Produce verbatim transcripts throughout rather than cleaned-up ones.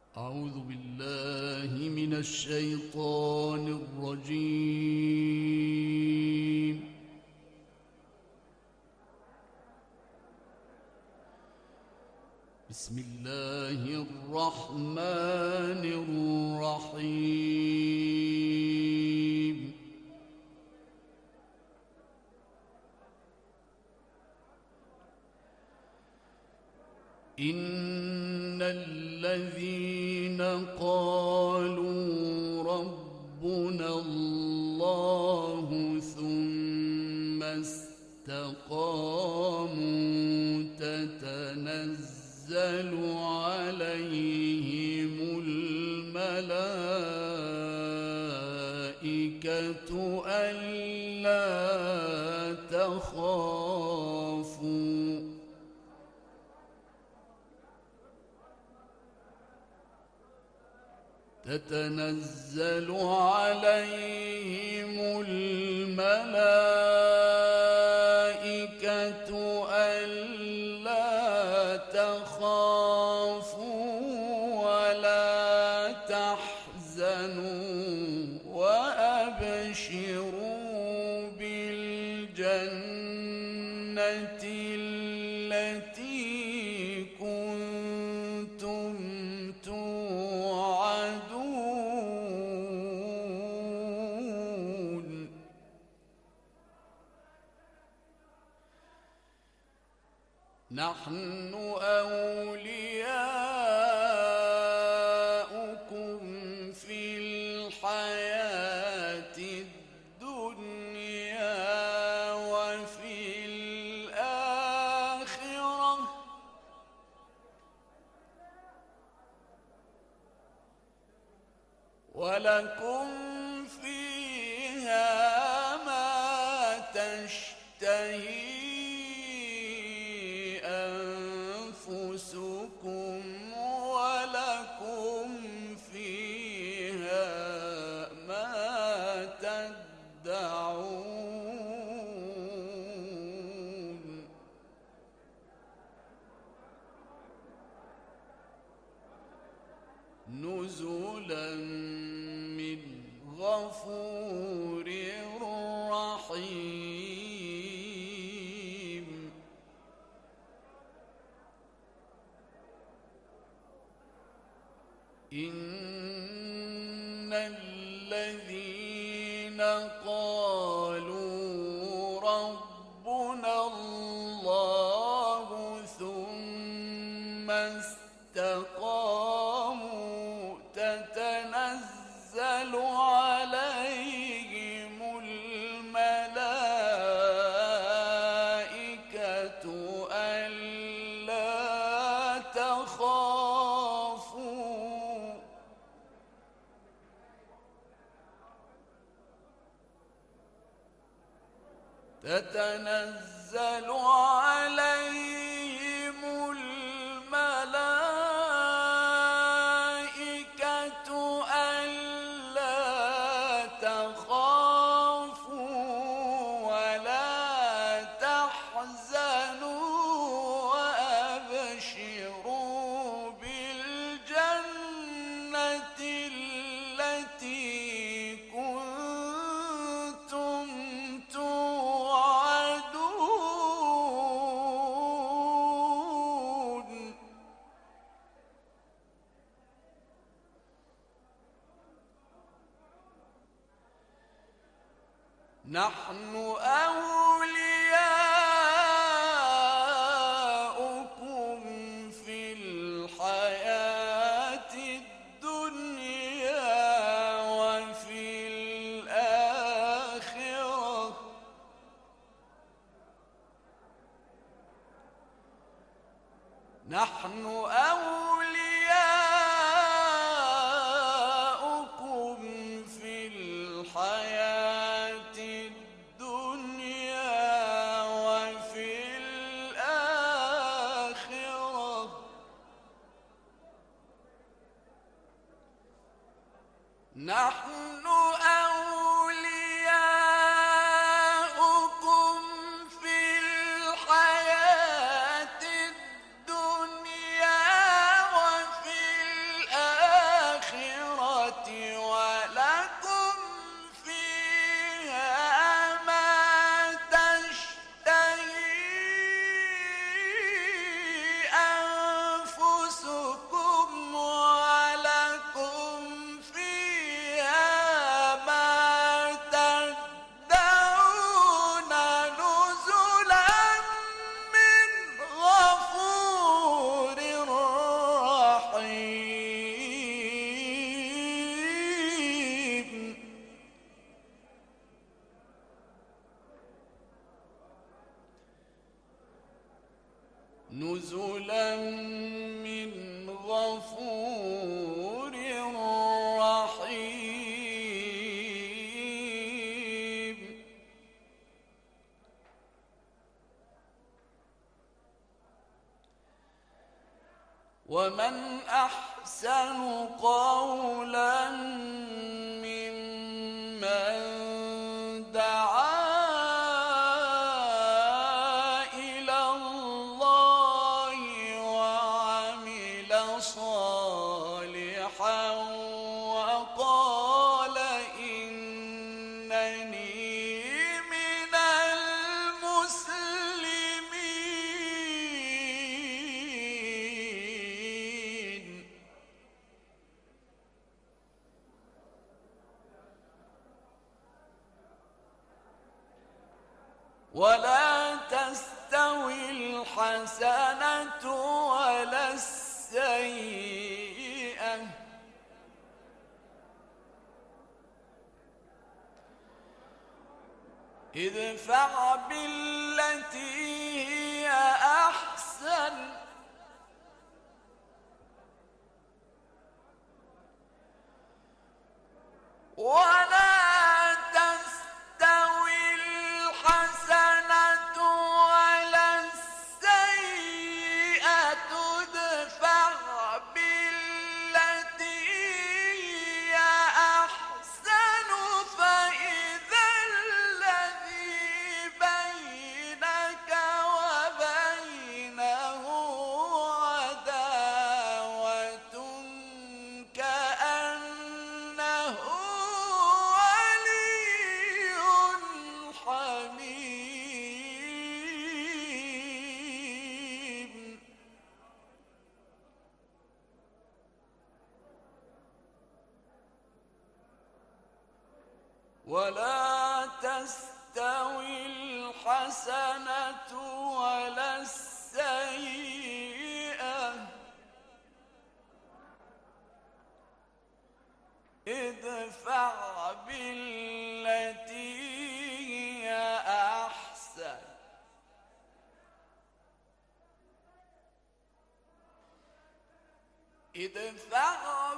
أعوذ بالله من الشيطان الرجيم. بسم الله الرحمن الرحيم. إن الذين قالوا ربنا الله ثم استقاموا تتنزل عليهم الملائكة ألا تخافوا تتنزل عليهم الملائكة ألا تخافوا ولا تحزنوا وأبشروا بالجنة التي كنتم توعدون. نحن أولياؤكم في الحياة الدنيا وفي الآخرة ولكم فيها ما تشتهي أنفسكم ولكم فيها ما تدعون. نزلا من غفور رحيم. إن الذين قالوا ربنا الله ثم استقاموا تتنزل عليهم الملائكة ألا تخافوا تتنزل عليهم الملائكة ألا تخافوا ولا تحزنوا وأبشروا بالجنة التي كنتم توعدون. نحن أولياؤكم في الحياة الدنيا وفي الآخرة نحن أولياؤكم في الحياة الدنيا وفي الآخرة نحن أولياؤكم في الحياة الدنيا وفي الآخرة الغفور الرحيم. ومن أحسن قولا ممن دعا إلى الله وعمل صالحا وقال إنني من المسلمين. ولا تستوي الحسنة ولا السيئة ادفع بالتي هي أحسن ولا تستوي الحسنة ولا السيئة ادفع بالتي هي أحسن فإذا الذي بينك وبينه عداوة كأنه ولي حميم. ولا تستوي الحسنة ولا السيئة ادفع بالتي هي أحسن ادفع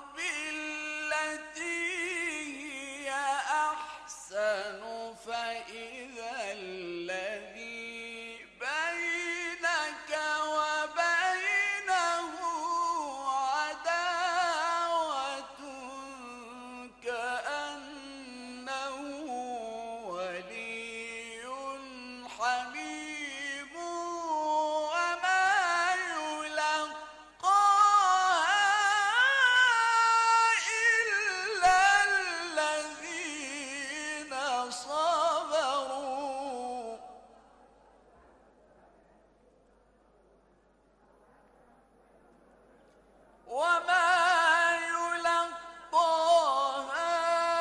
بالتي هي أحسن فإذا الذي بينك وبينه عداوة كأنه ولي حميم. وما يلقاها إلا الذين صبروا وما يلقاها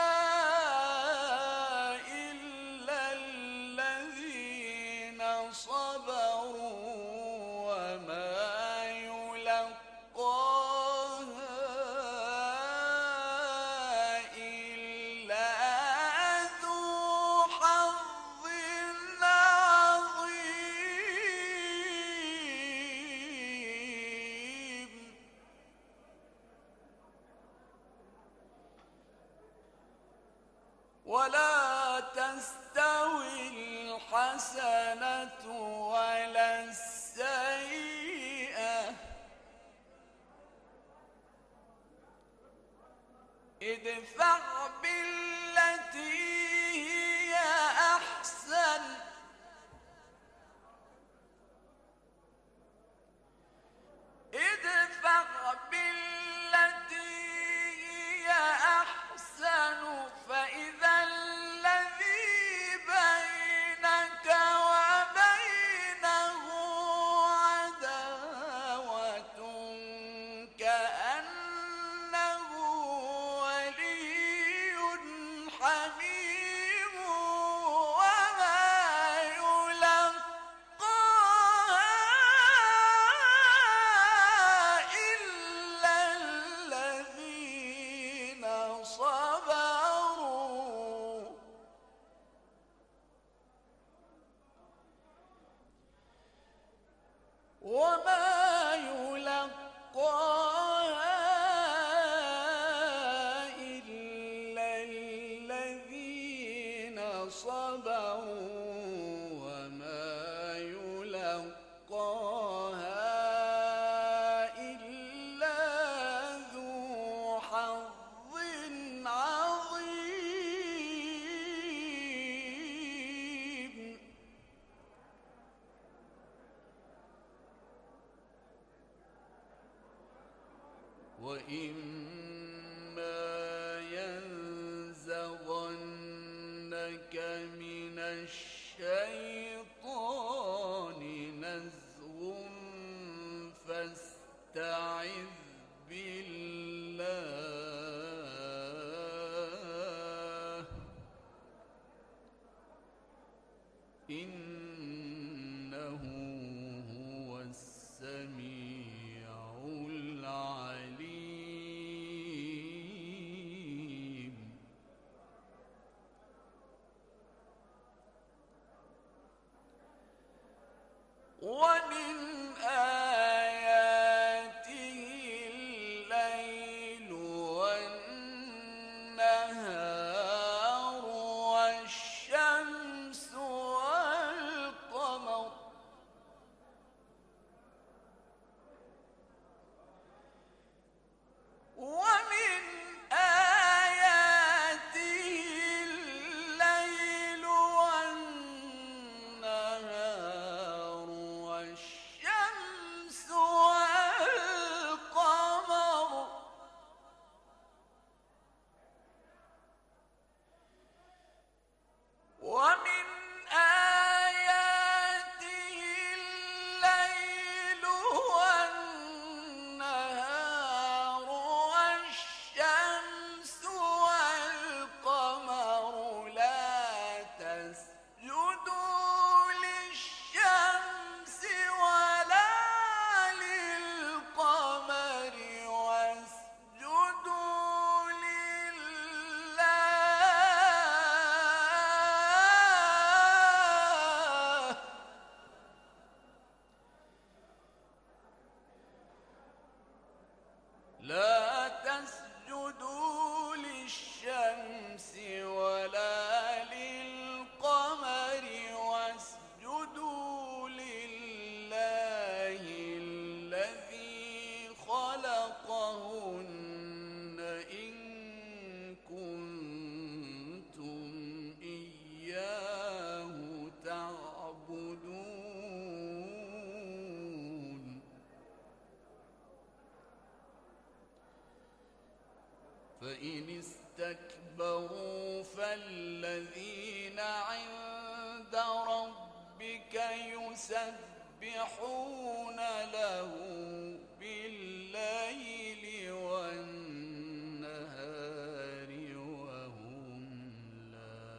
إلا الذين صبروا وما يلقاها إلا ذو حظ عظيم. ولا تستوي الحسنة ولا السيئة ادفع بالتي هي أحسن ادفع بالتي هي أحسن فإذا الذي بينك وبينه عداوة كأنه ولي وإما ينزغنك من الشيطان نزغ فاستعذ بالله إنه هو السميع العليم. ومن آياته الليل والنهار والشمس والقمر ومن آياته الليل والنهار والشمس والقمر ومن آياته الليل والنهار والشمس والقمر لا تسجدوا للشمس ولا للقمر واسجدوا لله لا تسجدوا للشمس ولا للقمر واسجدوا لله الذي خلقهن إن كنتم إياه تعبدون. فإن استكبروا فالذين عند ربك يسبحون له بالليل والنهار وهم لا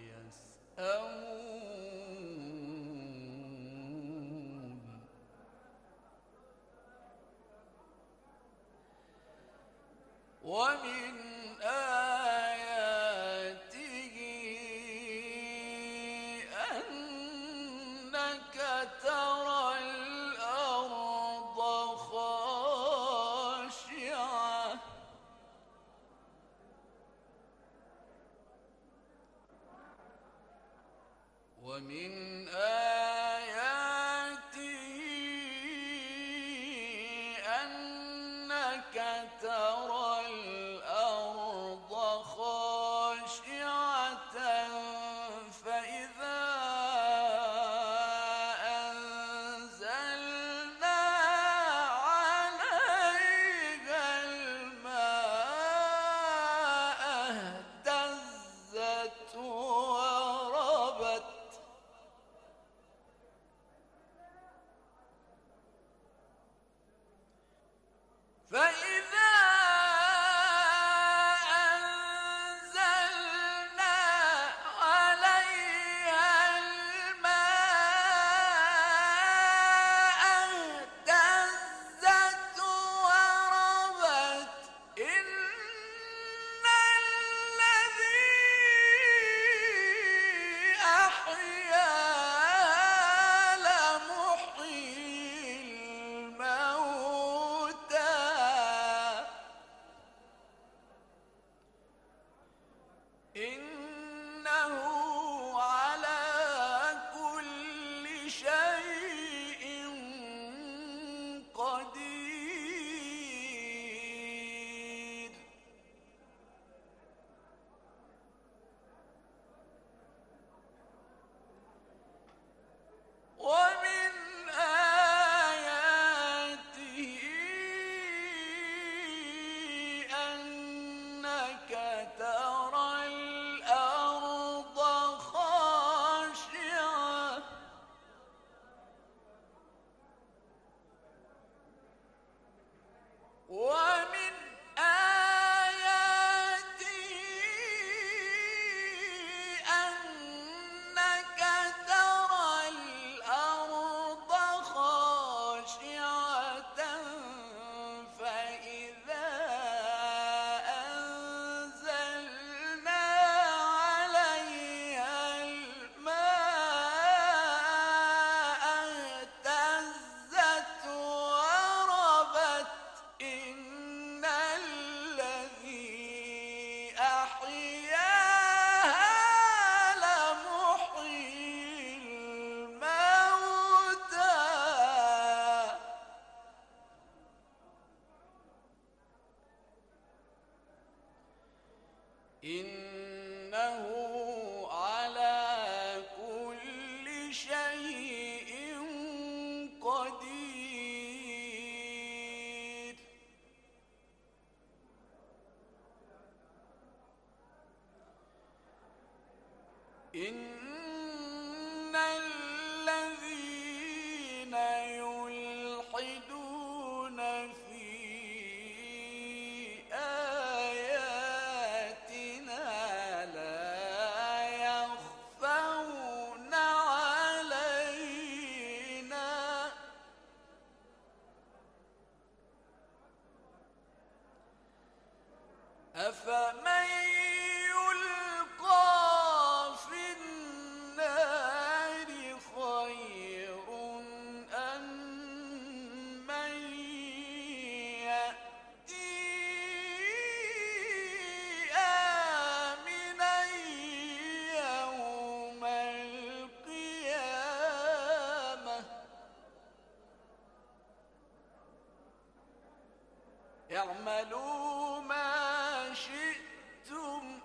يسأمون. ومن آياته أنك ترى الأرض خاشعة ومن آياته أنك ترى الأرض خاشعة فإذا أنزلنا عليها الماء اهتزت وربت إنه على كل شيء قدير. إن الذين يلحدون في آياتنا لا يخفون علينا أفمن يلقى في النار خير أم من يأتي آمنا يوم القيامة اعملوا ما شئتم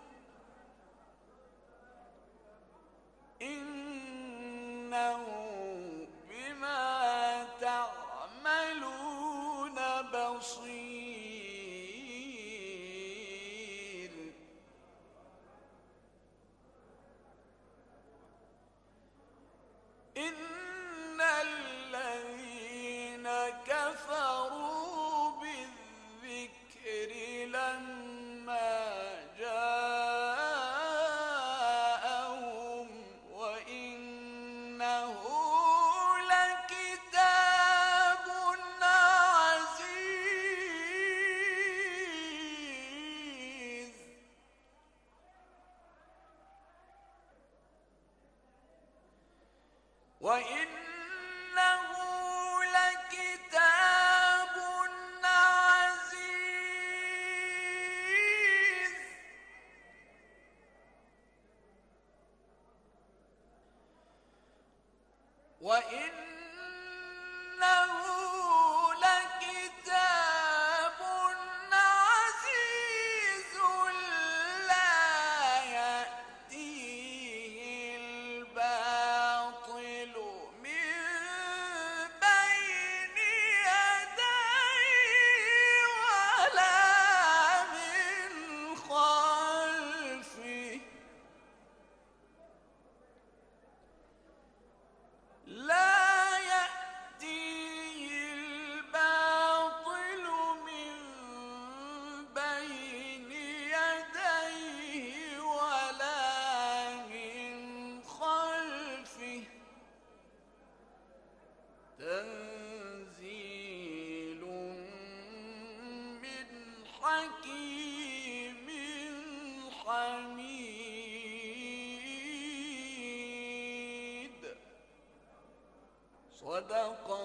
إنه بما تعملون بصير. إن الذين كفروا بالذكر لما جاءهم وإنه لكتاب عزيز. وإنه لكتاب عزيز وإنه لكتاب عزيز لا يأتيه الباطل من بين يديه ولا من خلفه لا يأتيه الباطل من بين يديه ولا من خلفه تنزيل من حكيم حميد. صدق